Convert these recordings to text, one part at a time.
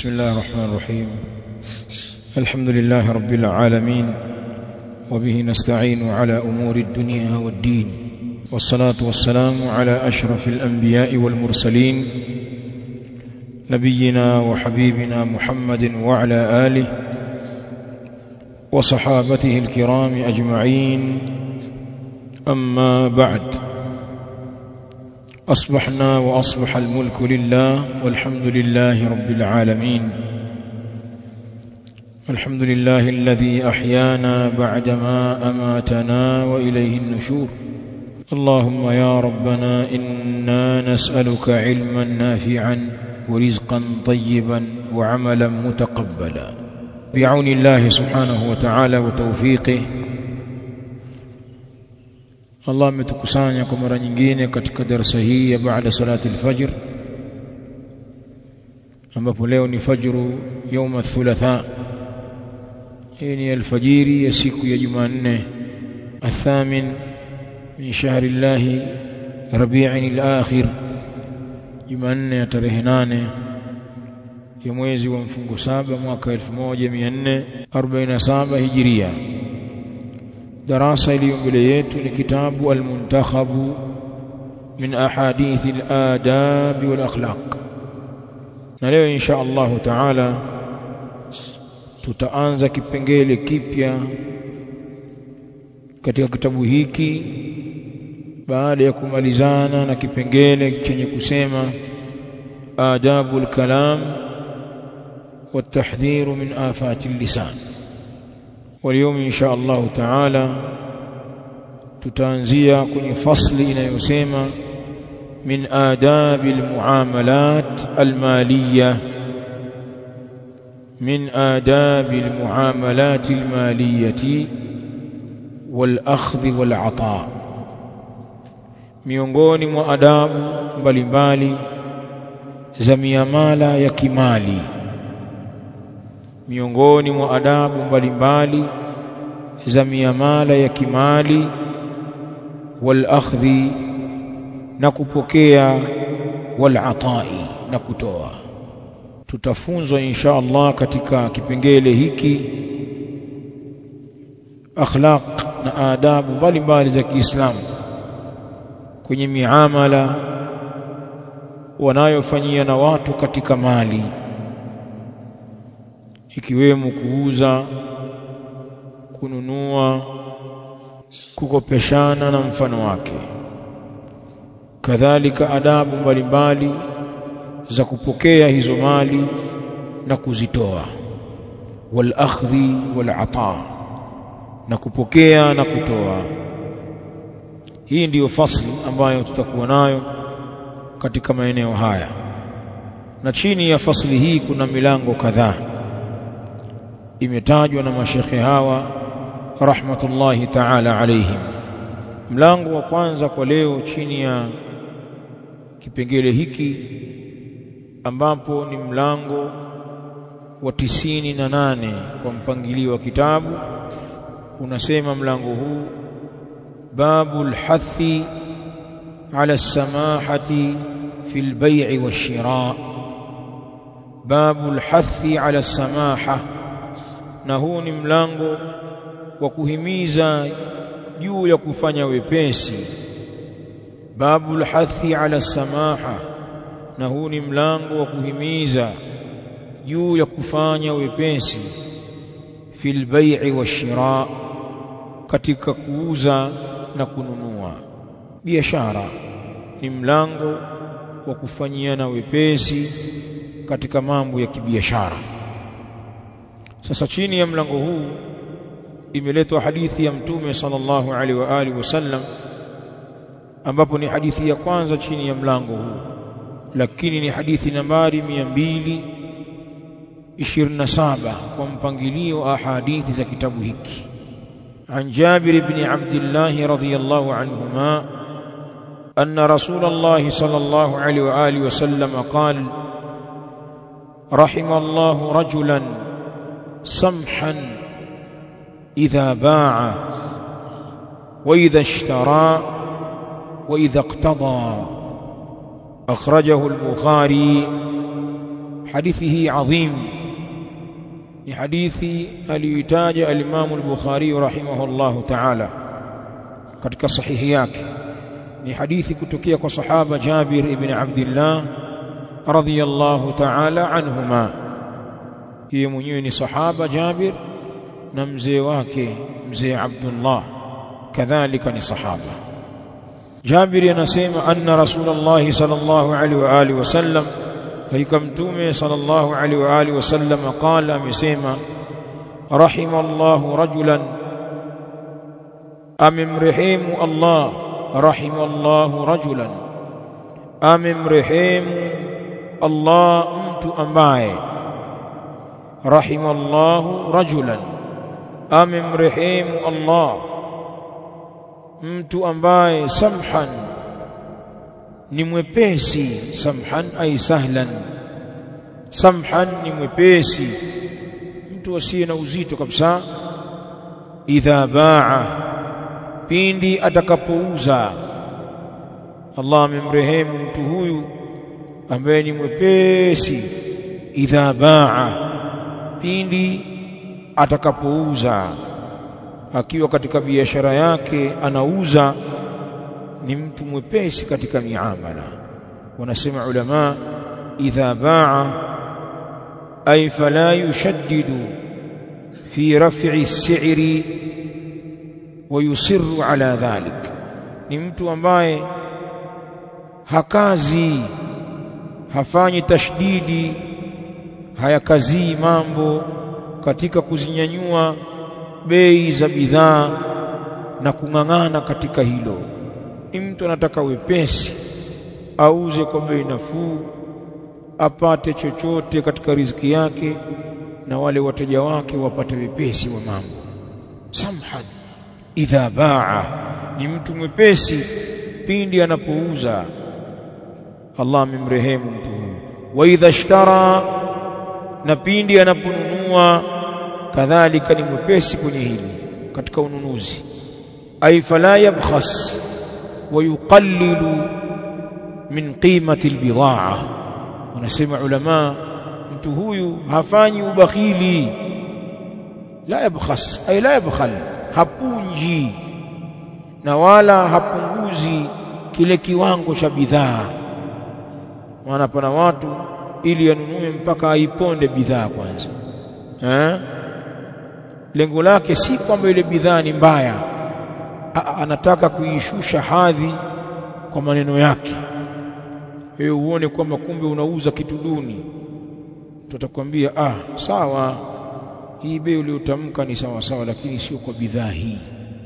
بسم الله الرحمن الرحيم. الحمد لله رب العالمين، وبه نستعين على أمور الدنيا والدين، والصلاة والسلام على أشرف الأنبياء والمرسلين، نبينا وحبيبنا محمد وعلى آله وصحابته الكرام أجمعين. أما بعد، أصبحنا وأصبح الملك لله، والحمد لله رب العالمين. الحمد لله الذي أحيانا بعدما أماتنا وإليه النشور. اللهم يا ربنا إنا نسألك علما نافعا ورزقا طيبا وعملا متقبلا. بعون الله سبحانه وتعالى وتوفيقه، Allah ametukusanya kwa mara nyingine katika darasa hii ya baada salati al-fajr, ambapo leo ni fajru يوم الثلاثاء. Hii ni alfajiri ya siku ya Jumanne, الثامن من شهر الله ربيع الآخر, Jumanne ya tarehe 8 ya mwezi wa mfungo 7 mwaka 1447 Hijria. Darasa iliyo mbele yetu ni kitabu Al-Muntakhab min ahadith al-adab wal akhlaq, na leo insha Allah taala tutaanza kipengele kipya katika kitabu hiki baada ya kumalizana na kipengele chenye kusema adabul kalam والتحذير من آفات اللسان. واليوم إن شاء الله تعالى tutaanzia kwenye fasli inayosema min adabil muamalat almaliyah, min adabil muamalat almaliyati wal akhdh wal ata, miongoni mwa adabu mbalimbali za miamala ya kimali, miongoni mwa adabu mbalimbali za miamala ya kimali, wal akhdhi, na kupokea, wal atai, na kutoa. Tutafunzwa insha Allah katika kipengele hiki akhlaq na adabu mbalimbali za Kiislamu kwenye miamala wanayofanyia na watu katika mali, ikiwemo kuuza, kununua, kukopeshana na mfano wake. Kadhalika adabu mbalimbali za kupokea hizo mali na kuzitoa, wal akhdhi wal ata, na kupokea na kutoa. Hii ndiyo fasli ambayo tutakuwa nayo katika maeneo haya, na chini ya fasli hii kuna milango kadhaa imetajwa na mashekhe hawa rahmatullahi ta'ala alayhim. Mlango wa kwanza kwa leo chini ya kipengele hiki, ambapo ni mlango wa 98 kwa mpangilio wa kitabu, unasema mlango huu babul hathi ala samahati fil bay'i wash-shira'. Babul hathi ala samaha, na huu ni mlango wa kuhimiza juu ya kufanya wepesi. Babul hathi ala samaha, na huu ni mlango wa kuhimiza juu ya kufanya wepesi. Fil bay'i wash-shira', katika kuuza na kununua. Biashara ni mlango wa kufanyiana wepesi katika mambo ya kibiashara. Sasa chini ya mlango huu imeletwa hadithi ya Mtume sallallahu alaihi wa alihi wasallam, ambapo ni hadithi ya kwanza chini ya mlango huu, lakini ni hadithi nambari 227 kwa mpangilio wa hadithi za kitabu hiki. An Jabir ibn Abdullah radhiyallahu anhuma anna Rasulullah sallallahu alaihi wa alihi wasallam qala rahimallahu rajulan samhan إذا باع وإذا اشترى وإذا اقتضى. أخرجه البخاري hadithi hii adhim ni hadithi aliyoitaja al-Imam al-Bukhari rahimahullahu ta'ala katika sahihi yake. Ni hadithi kutokea kwa sahaba Jabir ibn Abdullah radhiyallahu ta'ala anhuma. Yeye mwenyewe ni sahaba Jabir na mzee wake mzee Abdullah kadhalika ni sahaba. Jabir anasema anna Rasulullah sallallahu alaihi wa alihi wasallam, hakika mtume sallallahu alaihi wa alihi wasallam qala, amesema rahimallahu rajulan, amemrehemu Allah, rahimallahu rajulan, amemrehemu Allah mtu ambaye, rahimallahu rajulan, amemrehemu Allah mtu ambaye, samhan ni mwepesi, samhan ay sahlan, samhan ni mwepesi, mtu asiye na uzito kabisa. Idha baa, pindi atakapouza. Allah amemrehemu mtu huyu ambaye ni mwepesi, idha baa, pindi atakapouza. Akiwa katika biashara yake anauza, ni mtu mwepesi katika miamala. Wanasema ulama, idha baa ay fala yushaddidu fi raf'i as-si'ri wa yusirru ala dhalik, ni mtu ambaye hakazi, hafanyi tashdidi, hayakazii mambo katika kuzinyanyua bei za bidhaa na kung'ang'ana katika hilo. Ni mtu anataka wepesi, auze kwa bei nafuu, apate chochote katika riziki yake na wale wateja wake wapate wepesi wa mambo. Samhan idha baa, ni mtu mwepesi pindi anapouza. Allah amemrehemu mtu huyu. Wa idha ishtara, na pindi anaponunua kadhalika ni mwepesi kwenye hili katika ununuzi. Ay fala yabkhas wa yuqallilu min qimati albidaa. Wanasema ulama, mtu huyu hafanyi ubakhili, la yabkhas ay la yabkhal, hapunji na wala hapunguzi kile kiwango cha bidhaa. Maana pana watu ili anunue mpaka aiponde bidhaa kwanza, lengo lake si kwamba ile bidhaa ni mbaya, anataka kuishusha hadhi kwa maneno yake. Wewe uone kwamba kumbe unauza kitu duni, tutakwambia sawa, hii bei uliyotamka ni sawa sawa, lakini sio kwa bidhaa hii,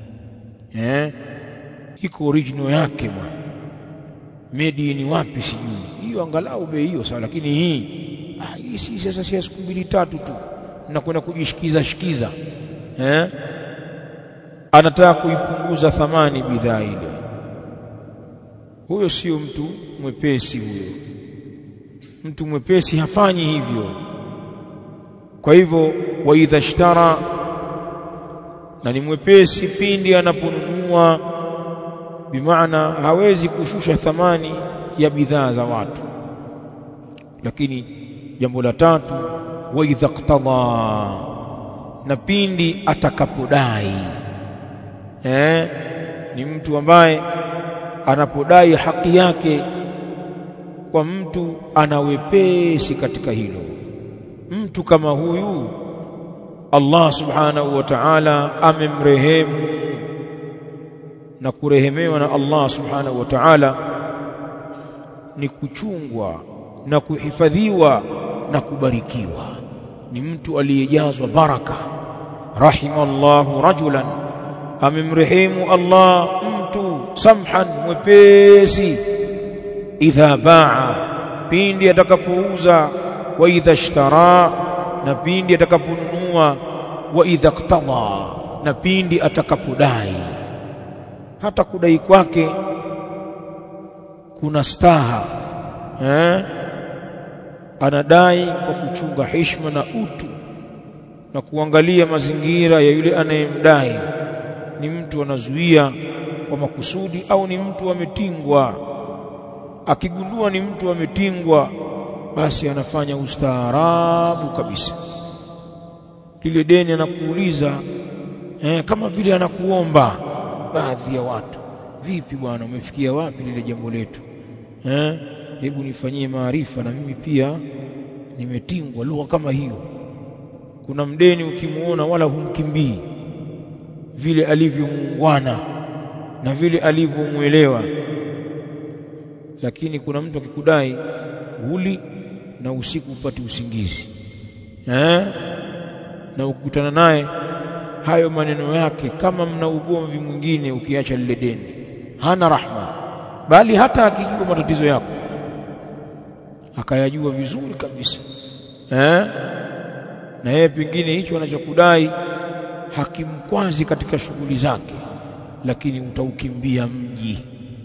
iko original yake bwana, made in wapi sijui, hiyo angalau bei hiyo sawa, lakini hii si sasa, si siku 2-3 tu na kwenda kujishikiza anataka kuipunguza thamani bidhaa ile. Huyo sio mtu mwepesi huyo. Mtu mwepesi hafanyi hivyo. Kwa hivyo wa idha ishtara, na ni mwepesi pindi anaponunua, bimaana hawezi kushusha thamani ya bidhaa za watu. Lakini jambo la tatu, wa idha iqtada, na pindi atakapodai. Ni mtu ambaye anapodai haki yake kwa mtu anawepesi katika hilo. Mtu kama huyu Allah subhanahu wa ta'ala amemrehemu, na kurehemewa na Allah subhanahu wa ta'ala ni kuchungwa na kuhifadhiwa na kubarikiwa. Ni mtu aliyejazwa baraka. Rahimallahu rajulan, amemrehemu Allah mtu, samhan mwepesi, idha baa, pindi atakapouza, wa idha ishtara, na pindi atakaponunua, wa idha iqtada, na pindi atakapodai. Hata kudai kwake kuna staha, anadai kwa kuchunga heshima na utu na kuangalia mazingira ya yule anayemdai. Ni mtu anazuia kwa makusudi au ni mtu ametingwa? Akigundua ni mtu ametingwa, basi anafanya ustaarabu kabisa. Lile deni anakuuliza kama vile anakuomba. Baadhi ya watu, vipi bwana, umefikia wapi lile jambo letu? Hebu nifanyie maarifa na mimi pia nimetingwa. Lugha kama hiyo. Kuna mdeni ukimuona wala humkimbii, vile alivyomuungwana na vile alivyomuelewa. Lakini kuna mtu akikudai huli na usiku upati usingizi, na ukikutana naye hayo maneno yake kama mna ugomvi mwingine, ukiacha lile deni hana rahma, bali hata akijua matatizo yako akayajua vizuri kabisa, na yeye pengine hicho anachokudai hakimkwazi katika shughuli zake, lakini utaukimbia mji.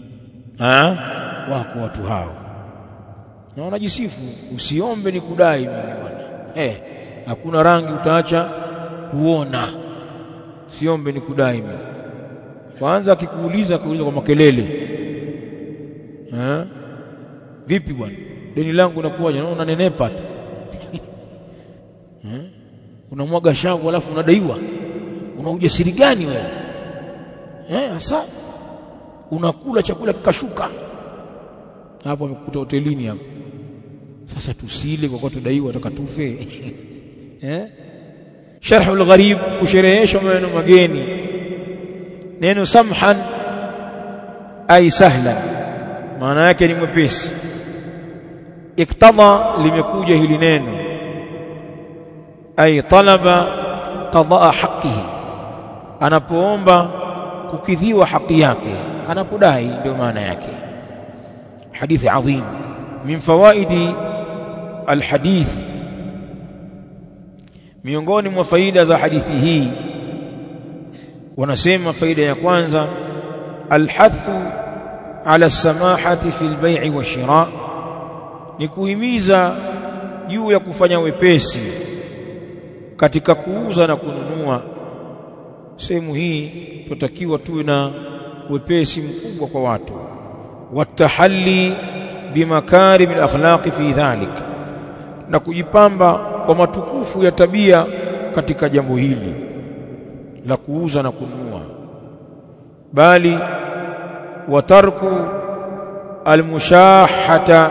Wako watu hao na wanajisifu, usiombe ni kudai mimi bwana, hakuna rangi utaacha kuona, siombe ni kudai mimi. Kwanza akikuuliza kwa makelele, vipi bwana, deni langu nakuaje? Na unanenepa tu unamwaga shavu alafu unadaiwa. Una ujasiri gani wewe? Hasa unakula chakula kikashuka hapo, amekukuta hotelini hapo. Sasa tusile kwa tudaiwa tukatufe. Sharhul gharib, kusherehesha maneno mageni. Neno samhan ay sahlan, maana yake ni mwepesi. Iktadha, limekuja hili neno ay talaba qadaa haqqihi, anapoomba kukidhiwa haki yake, anapodai, ndio maana yake. Hadithi adhim min fawaidi alhadith, miongoni mwa faida za hadithi hii wanasema faida ya kwanza, alhathu ala samahati fil bai'i wa shira, ni kuhimiza juu ya kufanya wepesi katika kuuza na kununua. Sehemu hii tutakiwa tuwe na wepesi mkubwa kwa watu. Watahalli bimakarim alakhlaqi fi dhalik, na kujipamba kwa matukufu ya tabia katika jambo hili la kuuza na kununua. Bali watarku almushahata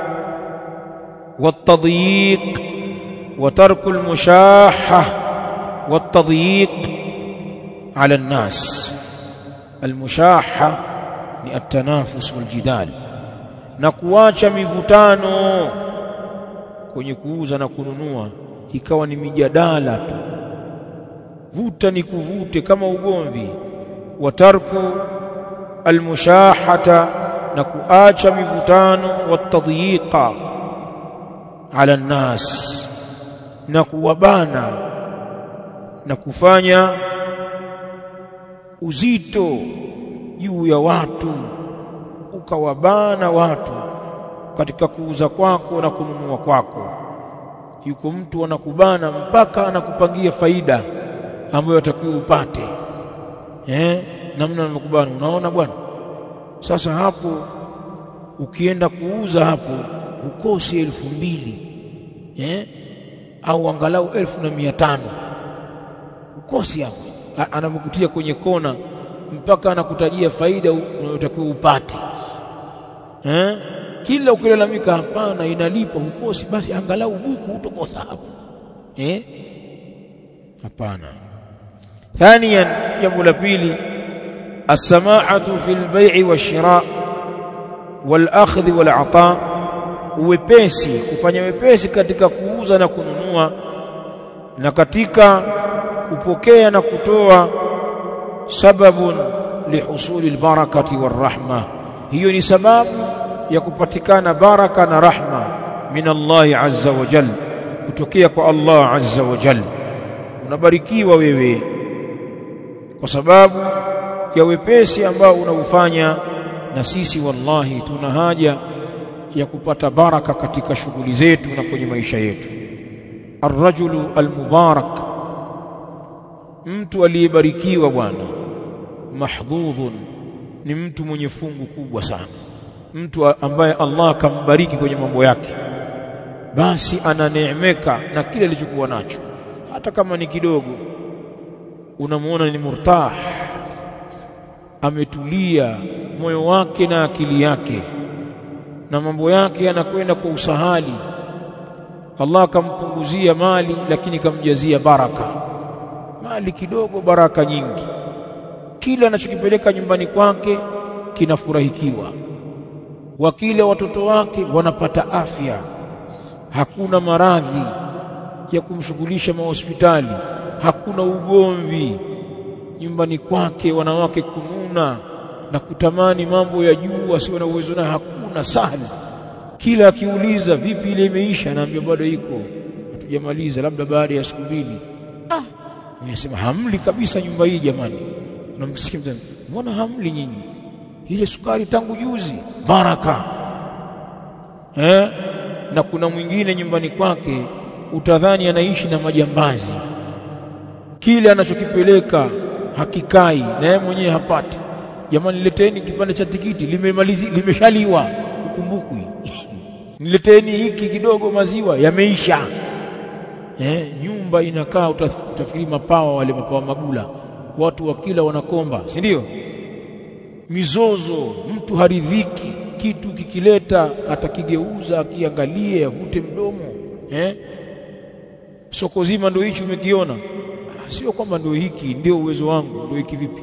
والتضييق, وترك المشاحة والتضييق على الناس. المشاحة ni التنافس والجدال, na kuacha mivutano kwenye kuuza na kununua, ikawa ni mijadala tu, vuta ni kuvute kama ugomvi. Watarku almushahata, na kuacha mivutano. Watadhiqa ala nnas, na kuwabana na kufanya uzito juu ya watu, ukawabana watu katika kuuza kwako na kununua kwako. Yuko mtu anakubana mpaka anakupangia faida ambayo atakiwa upate, namna anakubana. Unaona bwana, sasa hapo ukienda kuuza hapo ukosi 2,000 au angalau 1,500 ukosi hapo. Anapokutia kwenye kona mpaka anakutajia faida unayotakiwa upate. Kila ukilalamika hapana inalipa ukosi, basi angalau buku utokosa hapo. Hapana. Thaniyan, jambo la pili, as-sama'atu fil bai'i wash-shira' wal-akhdh wal-'ata', uwepesi, kufanya wepesi katika kuuza na kununua, na katika kupokea na kutoa. Sababun lihusuli albarakati warahma, hiyo ni sababu ya kupatikana baraka na rahma min Allah azza wa jalla, kutokea kwa Allah azza wa jalla. Unabarikiwa wewe kwa sababu ya wepesi ambao unaufanya, na sisi wallahi tuna haja ya kupata baraka katika shughuli zetu na kwenye maisha yetu. Ar-rajulu al-mubarak, mtu aliyebarikiwa bwana, mahdhudhun, ni mtu mwenye fungu kubwa sana, mtu ambaye Allah akambariki kwenye mambo yake. basi ananeemeka na kile alichokuwa nacho, hata kama ni kidogo. Unamuona ni murtah, ametulia moyo wake na akili yake, na mambo yake yanakwenda kwa usahali. Allah akampunguzia mali, lakini kamjazia baraka. Mali kidogo, baraka nyingi. Kila anachokipeleka nyumbani kwake kinafurahikiwa, wakile watoto wake wanapata afya, hakuna maradhi ya kumshughulisha mahospitali, hakuna ugomvi nyumbani kwake, wanawake kununa na kutamani mambo ya juu asiwe na uwezo nayo, hakuna sahali. Kila akiuliza vipi ile imeisha, anaambia bado iko, hatujamaliza, labda baada ya siku 2. Unasema hamli kabisa nyumba hii jamani. Unamsikia mtu, mbona hamli nyinyi? Ile sukari tangu juzi. Baraka. Na kuna mwingine nyumbani kwake utadhani anaishi na majambazi. Kile anachokipeleka hakikai, na yeye mwenyewe hapati. Jamani, nileteni kipande cha tikiti, limeshaliwa, ukumbukwi. Nileteni hiki kidogo maziwa, yameisha. Nyumba inakaa utafikiri mapawa, wale mapawa mabula, watu wakila wanakomba, si ndio? Mizozo, mtu haridhiki, kitu kikileta atakigeuza, akiangalie, avute mdomo. Soko zima ndio hichi umekiona. Sio kwamba ndio hiki ndio uwezo wangu, ndio hiki vipi?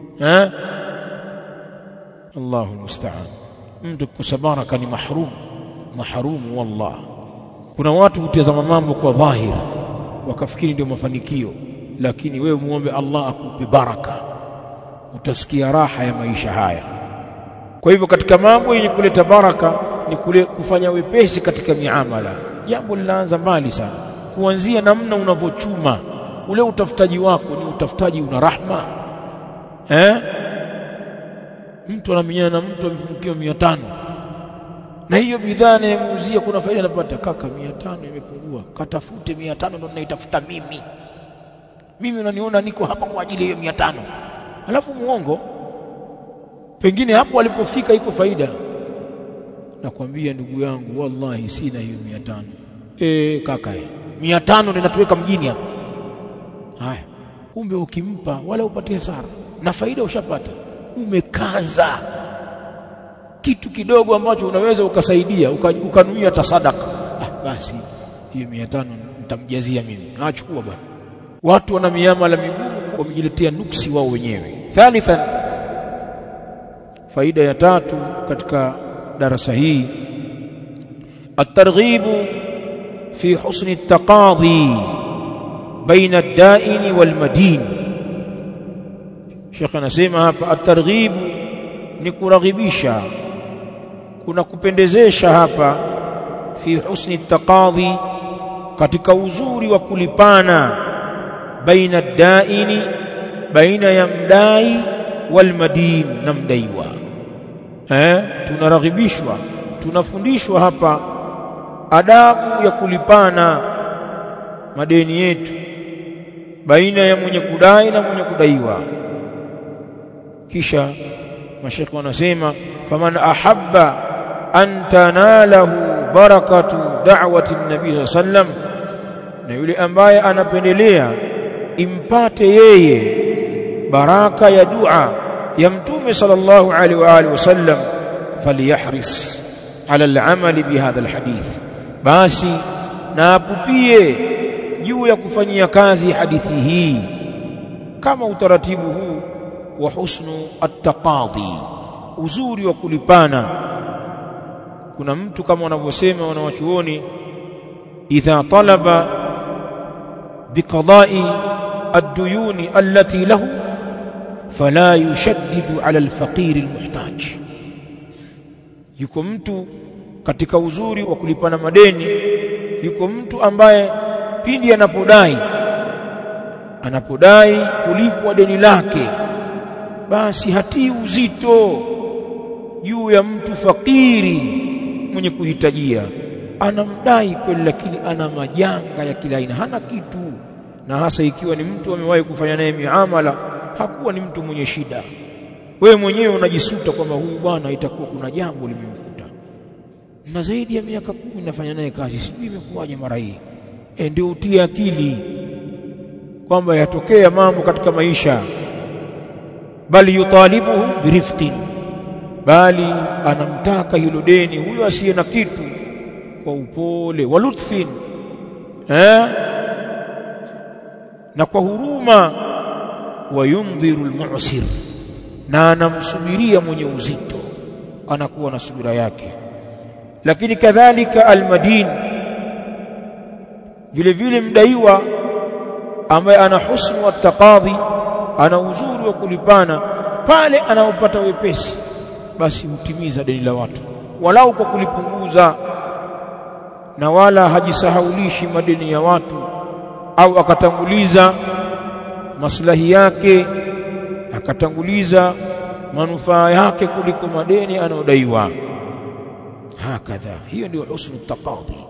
Allahu musta'an. Mtu kukosa baraka ni mahrum wallah. Kuna watu hutazama mambo kwa dhahir wakafikiri ndio mafanikio, lakini wewe muombe Allah akupe baraka, utasikia raha ya maisha haya. Kwa hivyo katika mambo yenye kuleta baraka ni kufanya wepesi katika miamala. Jambo linaanza mbali sana, kuanzia namna unavochuma. Ule utafutaji wako ni utafutaji una rahma. Mtu anaminyana na mtu amepungua 500, na hiyo bidhaa anayemuuzia kuna faida anapata. Kaka, 500 imepungua, katafute 500 ndo ninaitafuta mimi unaniona niko hapa kwa ajili ya 500. Alafu muongo, pengine hapo alipofika iko faida. Nakwambia ndugu yangu, wallahi sina hiyo 500. Kaka, 500 ndo natuweka mjini hapa. Haya, kumbe ukimpa wala upate hasara na faida ushapata. Umekaza kitu kidogo ambacho unaweza ukasaidia, ukanuia tasadaka. Basi hiyo 500 nitamjazia mimi. Achukua bwana. Watu wana miamala migumu, wamejiletea nuksi wao wenyewe. Thalithan, faida ya 3 katika darasa hii, at-targhibu fi husni at-taqadhi baina ad-da'in wal-madin. Sheikh anasema hapa at-targhibu ni kuraghibisha, kuna kupendezesha hapa, fi husni at-taqadhi, katika uzuri wa kulipana, baina ad-da'in, baina ya mdai, wal-madin, na mdaiwa. Tunaraghibishwa, tunafundishwa hapa adabu ya kulipana madeni yetu baina ya mwenye kudai na mwenye kudaiwa. Kisha mashekhi wanasema, faman ahabba an tanalahu barakatu da'wati an-nabi sallam, na yule ambaye anapendelea impate yeye baraka ya dua ya mtume sallallahu alaihi wa alihi wasallam, faliyahris ala al-amali bihadha al-hadith, basi na apupie juu ya kufanyia kazi hadithi hii, kama utaratibu huu wa husnu at-taqadi, uzuri wa kulipana. Kuna mtu kama wanavyosema wanawachuoni, idha talaba biqada'i ad-duyuni allati lahu fala yushaddidu ala al-faqir al-muhtaj. Yuko mtu katika uzuri wa kulipana madeni, yuko mtu ambaye pindi anapodai kulipwa deni lake, basi hatii uzito juu ya mtu fakiri mwenye kuhitajia. Anamdai kweli, lakini ana majanga ya kila aina, hana kitu. Na hasa ikiwa ni mtu amewahi kufanya naye miamala, hakuwa ni mtu mwenye shida, wewe mwenyewe unajisuta kwamba huyu bwana itakuwa kuna jambo limemkuta. na zaidi ya miaka 10 nafanya naye kazi, sijui imekuwaje mara hii. Ndio utie akili kwamba yatokea mambo katika maisha. Bali yutalibuhu birifqin, bali anamtaka hilo deni huyo asiye na kitu kwa upole, wa lutfin, na kwa huruma, wa yundhiru almu'sir, na anamsubiria mwenye uzito, anakuwa na subira yake. Lakini kadhalika almadin, vile vile mdaiwa ambaye ana husnu wa taqadhi, ana uzuri wa kulipana, pale anaopata wepesi basi hutimiza deni la watu walau kwa kulipunguza, na wala hajisahaulishi madeni ya watu, au akatanguliza maslahi yake, akatanguliza manufaa yake kuliko madeni anayodaiwa. Hakadha, hiyo ndio husnu taqadhi.